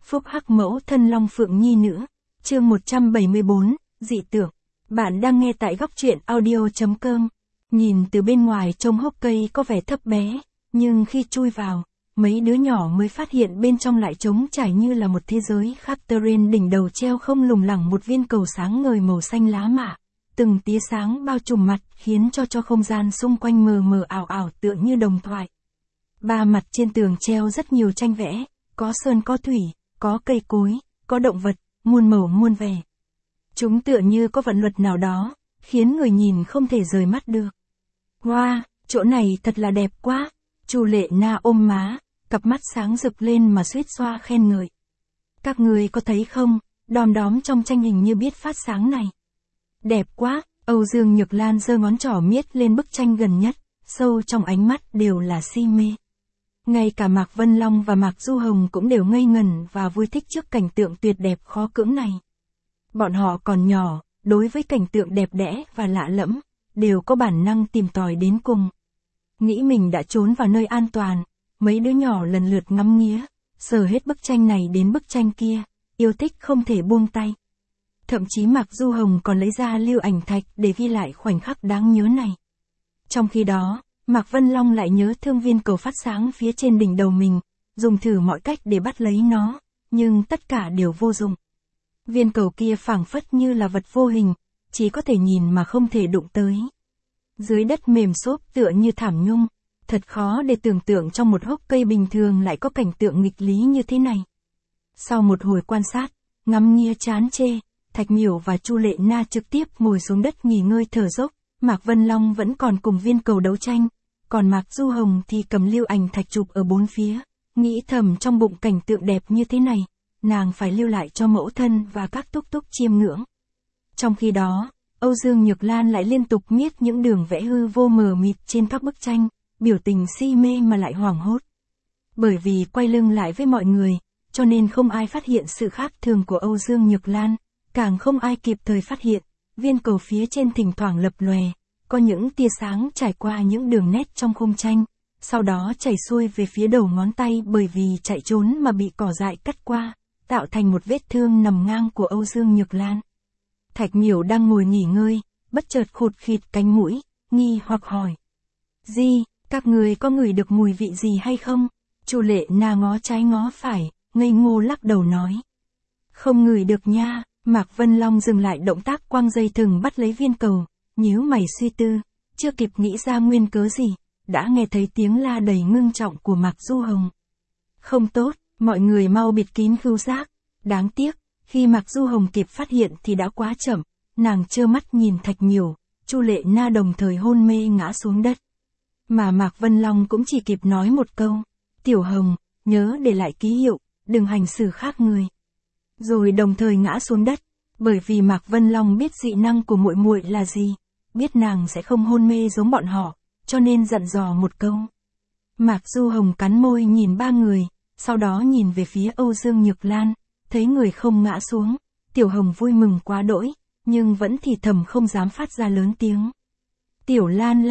Phúc hắc mẫu thân Long Phượng Nhi nữa. Chương 174, dị tượng. Bạn đang nghe tại góc truyện audio.com. Nhìn từ bên ngoài trông hốc cây có vẻ thấp bé, nhưng khi chui vào, mấy đứa nhỏ mới phát hiện bên trong lại trống trải như là một thế giới khác. Trên đỉnh đầu treo không lủng lẳng một viên cầu sáng ngời màu xanh lá mạ. Từng tia sáng bao trùm mặt khiến cho không gian xung quanh mờ mờ ảo ảo tựa như đồng thoại. Ba mặt trên tường treo rất nhiều tranh vẽ, có sơn có thủy, có cây cối, có động vật, muôn màu muôn vẻ. Chúng tựa như có vận luật nào đó, khiến người nhìn không thể rời mắt được. Wow, chỗ này thật là đẹp quá. Chu Lệ Na ôm má, cặp mắt sáng rực lên mà suýt xoa khen ngợi. Các người có thấy không, đom đóm trong tranh hình như biết phát sáng này. Đẹp quá, Âu Dương Nhược Lan giơ ngón trỏ miết lên bức tranh gần nhất, sâu trong ánh mắt đều là si mê. Ngay cả Mạc Vân Long và Mạc Du Hồng cũng đều ngây ngẩn và vui thích trước cảnh tượng tuyệt đẹp khó cưỡng này. Bọn họ còn nhỏ, đối với cảnh tượng đẹp đẽ và lạ lẫm, đều có bản năng tìm tòi đến cùng. Nghĩ mình đã trốn vào nơi an toàn, mấy đứa nhỏ lần lượt ngắm nghía, sờ hết bức tranh này đến bức tranh kia, yêu thích không thể buông tay. Thậm chí Mạc Du Hồng còn lấy ra lưu ảnh thạch để ghi lại khoảnh khắc đáng nhớ này. Trong khi đó, Mạc Vân Long lại nhớ thương viên cầu phát sáng phía trên đỉnh đầu mình, dùng thử mọi cách để bắt lấy nó, nhưng tất cả đều vô dụng. Viên cầu kia phảng phất như là vật vô hình, chỉ có thể nhìn mà không thể đụng tới. Dưới đất mềm xốp tựa như thảm nhung, thật khó để tưởng tượng trong một hốc cây bình thường lại có cảnh tượng nghịch lý như thế này. Sau một hồi quan sát, ngắm nghía chán chê, Thạch Miểu và Chu Lệ Na trực tiếp ngồi xuống đất nghỉ ngơi thở dốc. Mạc Vân Long vẫn còn cùng viên cầu đấu tranh, còn Mạc Du Hồng thì cầm lưu ảnh thạch chụp ở bốn phía, nghĩ thầm trong bụng cảnh tượng đẹp như thế này, nàng phải lưu lại cho mẫu thân và các túc túc chiêm ngưỡng. Trong khi đó, Âu Dương Nhược Lan lại liên tục miết những đường vẽ hư vô mờ mịt trên các bức tranh, biểu tình si mê mà lại hoảng hốt. Bởi vì quay lưng lại với mọi người, cho nên không ai phát hiện sự khác thường của Âu Dương Nhược Lan, càng không ai kịp thời phát hiện, viên cầu phía trên thỉnh thoảng lập lòe, có những tia sáng trải qua những đường nét trong khung tranh, sau đó chảy xuôi về phía đầu ngón tay bởi vì chạy trốn mà bị cỏ dại cắt qua, tạo thành một vết thương nằm ngang của Âu Dương Nhược Lan. Thạch Miểu đang ngồi nghỉ ngơi, bất chợt khụt khịt cánh mũi, nghi hoặc hỏi. Gì, các người có ngửi được mùi vị gì hay không? Chu Lệ Na ngó trái ngó phải, ngây ngô lắc đầu nói. Không ngửi được nha. Mạc Vân Long dừng lại động tác quăng dây thừng bắt lấy viên cầu, nhíu mày suy tư, chưa kịp nghĩ ra nguyên cớ gì, đã nghe thấy tiếng la đầy ngưng trọng của Mạc Du Hồng. Không tốt, mọi người mau bịt kín khứu giác. Đáng tiếc, khi Mạc Du Hồng kịp phát hiện thì đã quá chậm, nàng trơ mắt nhìn Thạch Miểu, Chu Lệ Na đồng thời hôn mê ngã xuống đất. Mà Mạc Vân Long cũng chỉ kịp nói một câu, Tiểu Hồng, nhớ để lại ký hiệu, đừng hành xử khác người. Rồi đồng thời ngã xuống đất, bởi vì Mạc Vân Long biết dị năng của muội muội là gì, biết nàng sẽ không hôn mê giống bọn họ, cho nên dặn dò một câu. Mạc Du Hồng cắn môi nhìn ba người, sau đó nhìn về phía Âu Dương Nhược Lan, thấy người không ngã xuống, Tiểu Hồng vui mừng quá đỗi, nhưng vẫn thì thầm không dám phát ra lớn tiếng. Tiểu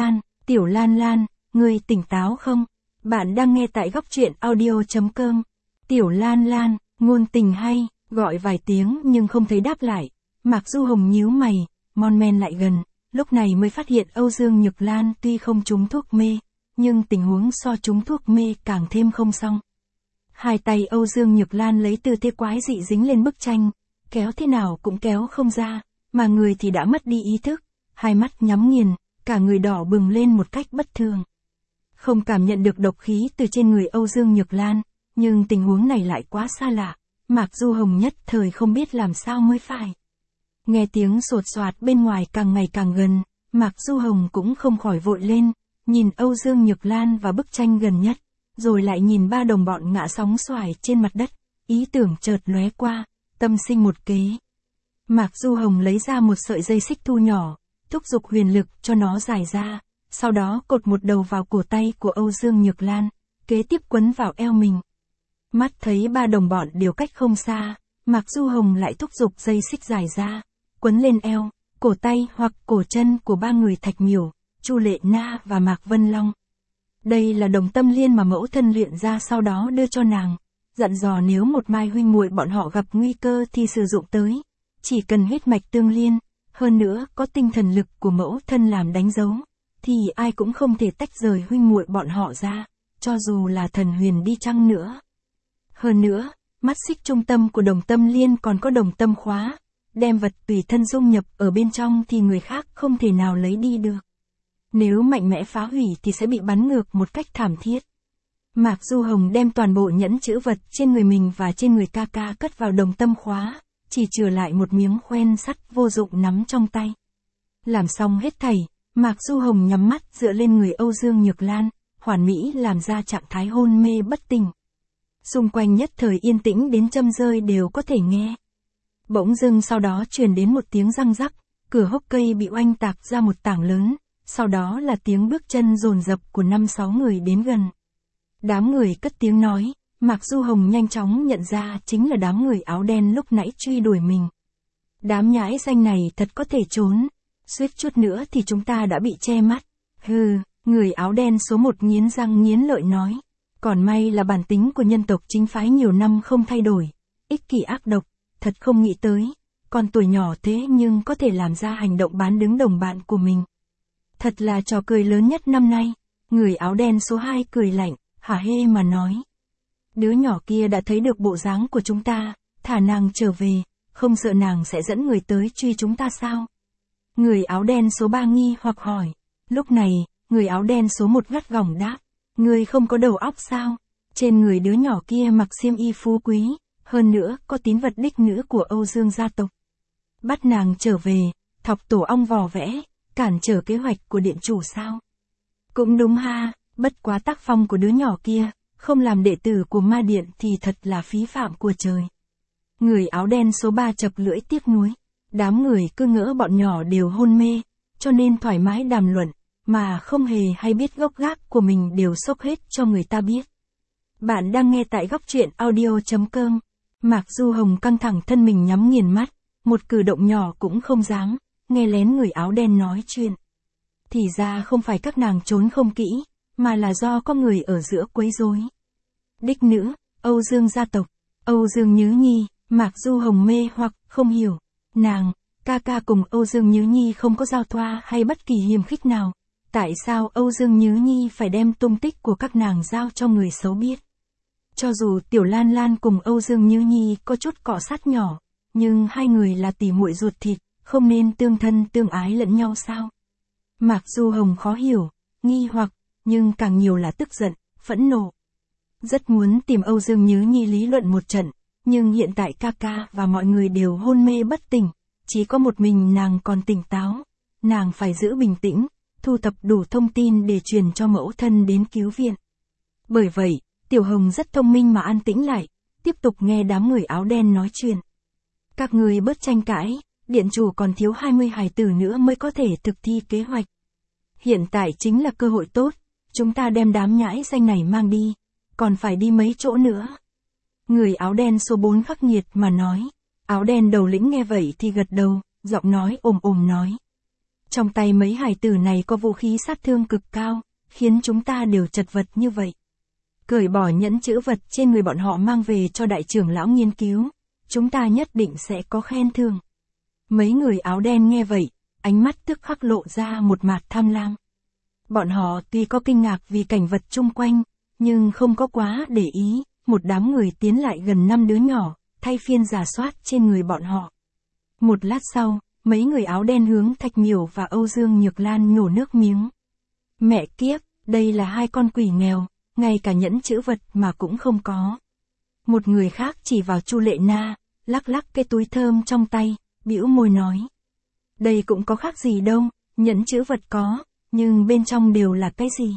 Lan Lan, ngươi tỉnh táo không? Bạn đang nghe tại góc truyện audio.com. Tiểu Lan Lan, ngôn tình hay. Gọi vài tiếng nhưng không thấy đáp lại, Mạc Du Hồng nhíu mày, mon men lại gần, lúc này mới phát hiện Âu Dương Nhược Lan tuy không trúng thuốc mê, nhưng tình huống so trúng thuốc mê càng thêm không xong. Hai tay Âu Dương Nhược Lan lấy tư thế quái dị dính lên bức tranh, kéo thế nào cũng kéo không ra, mà người thì đã mất đi ý thức, hai mắt nhắm nghiền, cả người đỏ bừng lên một cách bất thường. Không cảm nhận được độc khí từ trên người Âu Dương Nhược Lan, nhưng tình huống này lại quá xa lạ. Mạc Du Hồng nhất thời không biết làm sao mới phải. Nghe tiếng sột soạt bên ngoài càng ngày càng gần, Mạc Du Hồng cũng không khỏi vội lên, nhìn Âu Dương Nhược Lan và bức tranh gần nhất, rồi lại nhìn ba đồng bọn ngã sóng xoài trên mặt đất, ý tưởng chợt lóe qua, tâm sinh một kế. Mạc Du Hồng lấy ra một sợi dây xích thu nhỏ, thúc giục huyền lực cho nó dài ra, sau đó cột một đầu vào cổ tay của Âu Dương Nhược Lan, kế tiếp quấn vào eo mình. Mắt thấy ba đồng bọn đều cách không xa, Mạc Du Hồng lại thúc giục dây xích dài ra, quấn lên eo, cổ tay hoặc cổ chân của ba người Thạch Miểu, Chu Lệ Na và Mạc Vân Long. Đây là đồng tâm liên mà mẫu thân luyện ra sau đó đưa cho nàng, dặn dò nếu một mai huynh muội bọn họ gặp nguy cơ thì sử dụng tới. Chỉ cần huyết mạch tương liên, hơn nữa có tinh thần lực của mẫu thân làm đánh dấu, thì ai cũng không thể tách rời huynh muội bọn họ ra, cho dù là thần huyền đi chăng nữa. Hơn nữa, mắt xích trung tâm của đồng tâm liên còn có đồng tâm khóa, đem vật tùy thân dung nhập ở bên trong thì người khác không thể nào lấy đi được. Nếu mạnh mẽ phá hủy thì sẽ bị bắn ngược một cách thảm thiết. Mạc Du Hồng đem toàn bộ nhẫn chữ vật trên người mình và trên người ca ca cất vào đồng tâm khóa, chỉ chừa lại một miếng khoen sắt vô dụng nắm trong tay. Làm xong hết thảy, Mạc Du Hồng nhắm mắt dựa lên người Âu Dương Nhược Lan, hoàn mỹ làm ra trạng thái hôn mê bất tỉnh. Xung quanh nhất thời yên tĩnh đến châm rơi đều có thể nghe. Bỗng dưng sau đó truyền đến một tiếng răng rắc, cửa hốc cây bị oanh tạc ra một tảng lớn, sau đó là tiếng bước chân dồn dập của 5-6 người đến gần. Đám người cất tiếng nói, Mạc Du Hồng nhanh chóng nhận ra chính là đám người áo đen lúc nãy truy đuổi mình. Đám nhãi danh này thật có thể trốn, suýt chút nữa thì chúng ta đã bị che mắt. Hừ, người áo đen số 1 nghiến răng nghiến lợi nói. Còn may là bản tính của nhân tộc chính phái nhiều năm không thay đổi, ích kỷ ác độc, thật không nghĩ tới, còn tuổi nhỏ thế nhưng có thể làm ra hành động bán đứng đồng bạn của mình. Thật là trò cười lớn nhất năm nay. Người áo đen số 2 cười lạnh, hả hê mà nói. Đứa nhỏ kia đã thấy được bộ dáng của chúng ta, thả nàng trở về, không sợ nàng sẽ dẫn người tới truy chúng ta sao? Người áo đen số 3 nghi hoặc hỏi. Lúc này, người áo đen số 1 gắt gỏng đáp. Người không có đầu óc sao? Trên người đứa nhỏ kia mặc xiêm y phú quý, hơn nữa có tín vật đích nữ của Âu Dương gia tộc. Bắt nàng trở về, thọc tổ ong vò vẽ, cản trở kế hoạch của điện chủ sao? Cũng đúng ha, bất quá tác phong của đứa nhỏ kia, không làm đệ tử của ma điện thì thật là phí phạm của trời. Người áo đen số 3 chập lưỡi tiếc nuối. Đám người cứ ngỡ bọn nhỏ đều hôn mê, cho nên thoải mái đàm luận, mà không hề hay biết gốc gác của mình đều xốc hết cho người ta biết. Bạn đang nghe tại góc truyện audio.com. Mạc Du Hồng căng thẳng thân mình nhắm nghiền mắt, một cử động nhỏ cũng không dám, nghe lén người áo đen nói chuyện. Thì ra không phải các nàng trốn không kỹ, mà là do có người ở giữa quấy rối. Đích nữ, Âu Dương gia tộc, Âu Dương Nhứ Nhi, Mạc Du Hồng mê hoặc không hiểu. Nàng, ca ca cùng Âu Dương Nhứ Nhi không có giao thoa hay bất kỳ hiềm khích nào. Tại sao Âu Dương Nhứ Nhi phải đem tung tích của các nàng giao cho người xấu biết? Cho dù Tiểu Lan Lan cùng Âu Dương Nhứ Nhi có chút cọ sát nhỏ, nhưng hai người là tỉ muội ruột thịt, không nên tương thân tương ái lẫn nhau sao? Mạc Du Hồng khó hiểu, nghi hoặc, nhưng càng nhiều là tức giận, phẫn nộ. Rất muốn tìm Âu Dương Nhứ Nhi lý luận một trận, nhưng hiện tại ca ca và mọi người đều hôn mê bất tỉnh, chỉ có một mình nàng còn tỉnh táo. Nàng phải giữ bình tĩnh, thu thập đủ thông tin để truyền cho mẫu thân đến cứu viện. Bởi vậy, Tiểu Hồng rất thông minh mà an tĩnh lại, tiếp tục nghe đám người áo đen nói chuyện. Các người bớt tranh cãi, điện chủ còn thiếu 20 hài tử nữa mới có thể thực thi kế hoạch. Hiện tại chính là cơ hội tốt, chúng ta đem đám nhãi danh này mang đi, còn phải đi mấy chỗ nữa. Người áo đen số 4 khắc nghiệt mà nói. Áo đen đầu lĩnh nghe vậy thì gật đầu, giọng nói ồm nói. Trong tay mấy hài tử này có vũ khí sát thương cực cao, khiến chúng ta đều chật vật như vậy. Cởi bỏ nhẫn chữ vật trên người bọn họ mang về cho đại trưởng lão nghiên cứu, chúng ta nhất định sẽ có khen thưởng. Mấy người áo đen nghe vậy, ánh mắt tức khắc lộ ra một mạt tham lam. Bọn họ tuy có kinh ngạc vì cảnh vật chung quanh, nhưng không có quá để ý, một đám người tiến lại gần 5 đứa nhỏ, thay phiên rà soát trên người bọn họ. Một lát sau, mấy người áo đen hướng Thạch Miểu và Âu Dương Nhược Lan nhổ nước miếng. Mẹ kiếp, đây là hai con quỷ nghèo, ngay cả nhẫn chữ vật mà cũng không có. Một người khác chỉ vào Chu Lệ Na, lắc lắc cái túi thơm trong tay, bĩu môi nói. Đây cũng có khác gì đâu, nhẫn chữ vật có, nhưng bên trong đều là cái gì?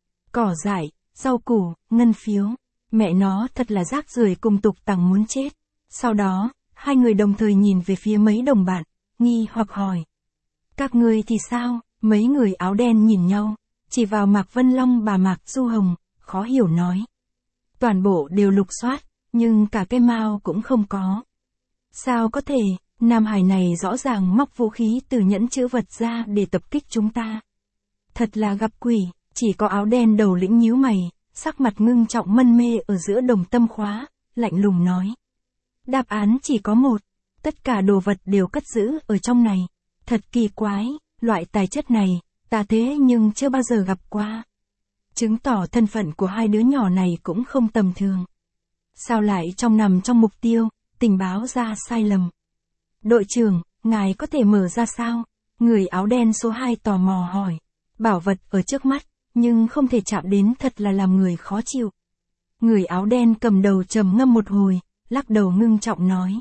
Cỏ dại, rau củ, ngân phiếu. Mẹ nó thật là rác rưởi cùng tục tằng muốn chết. Sau đó, hai người đồng thời nhìn về phía mấy đồng bạn, nghi hoặc hỏi. Các ngươi thì sao? Mấy người áo đen nhìn nhau, chỉ vào Mạc Vân Long bà Mạc Du Hồng, khó hiểu nói. Toàn bộ đều lục soát, nhưng cả cái mao cũng không có. Sao có thể, Nam Hải này rõ ràng móc vũ khí từ nhẫn chữ vật ra để tập kích chúng ta. Thật là gặp quỷ, chỉ có áo đen đầu lĩnh nhíu mày, sắc mặt ngưng trọng mân mê ở giữa đồng tâm khóa, lạnh lùng nói. Đáp án chỉ có một, tất cả đồ vật đều cất giữ ở trong này. Thật kỳ quái, loại tài chất này, ta thế nhưng chưa bao giờ gặp qua. Chứng tỏ thân phận của hai đứa nhỏ này cũng không tầm thường. Sao lại nằm trong mục tiêu, tình báo ra sai lầm. Đội trưởng, ngài có thể mở ra sao? Người áo đen số 2 tò mò hỏi. Bảo vật ở trước mắt, nhưng không thể chạm đến thật là làm người khó chịu. Người áo đen cầm đầu trầm ngâm một hồi, lắc đầu ngưng trọng nói.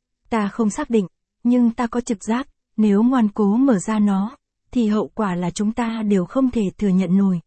Ta không xác định, nhưng ta có trực giác, nếu ngoan cố mở ra nó, thì hậu quả là chúng ta đều không thể thừa nhận nổi.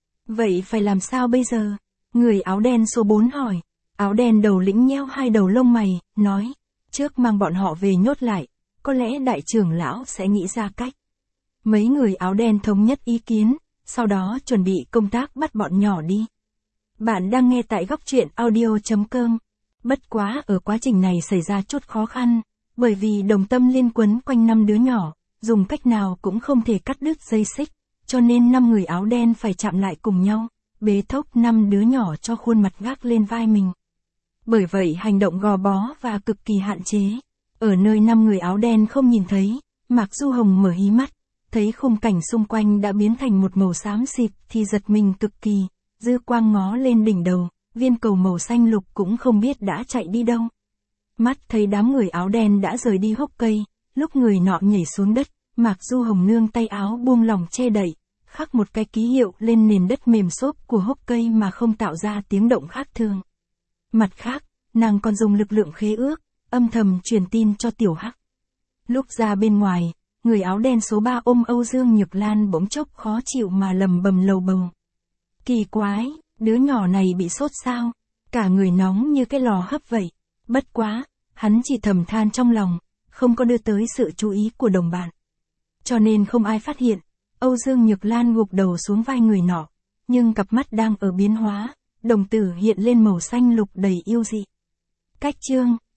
Vậy phải làm sao bây giờ? Người áo đen số 4 hỏi. Áo đen đầu lĩnh nheo hai đầu lông mày, nói. Trước mang bọn họ về nhốt lại, có lẽ đại trưởng lão sẽ nghĩ ra cách. Mấy người áo đen thống nhất ý kiến, sau đó chuẩn bị công tác bắt bọn nhỏ đi. Bạn đang nghe tại góc truyện audio.com. Bất quá ở quá trình này xảy ra chút khó khăn, bởi vì đồng tâm liên quấn quanh 5 đứa nhỏ, dùng cách nào cũng không thể cắt đứt dây xích, cho nên 5 người áo đen phải chạm lại cùng nhau, bế thốc 5 đứa nhỏ cho khuôn mặt gác lên vai mình. Bởi vậy hành động gò bó và cực kỳ hạn chế. Ở nơi 5 người áo đen không nhìn thấy, Mạc Du Hồng mở hí mắt, thấy khung cảnh xung quanh đã biến thành một màu xám xịt thì giật mình cực kỳ, dư quang ngó lên đỉnh đầu, viên cầu màu xanh lục cũng không biết đã chạy đi đâu. Mắt thấy đám người áo đen đã rời đi hốc cây, lúc người nọ nhảy xuống đất, Mạc Du Hồng nương tay áo buông lỏng che đậy, khắc một cái ký hiệu lên nền đất mềm xốp của hốc cây mà không tạo ra tiếng động khác thường. Mặt khác, nàng còn dùng lực lượng khế ước, âm thầm truyền tin cho Tiểu Hắc. Lúc ra bên ngoài, người áo đen số 3 ôm Âu Dương Nhược Lan bỗng chốc khó chịu mà lầm bầm lầu bầu. Kỳ quái, đứa nhỏ này bị sốt sao? Cả người nóng như cái lò hấp vậy. Bất quá, hắn chỉ thầm than trong lòng, không có đưa tới sự chú ý của đồng bạn. Cho nên không ai phát hiện, Âu Dương Nhược Lan gục đầu xuống vai người nọ, nhưng cặp mắt đang ở biến hóa, đồng tử hiện lên màu xanh lục đầy yêu dị. Cách chương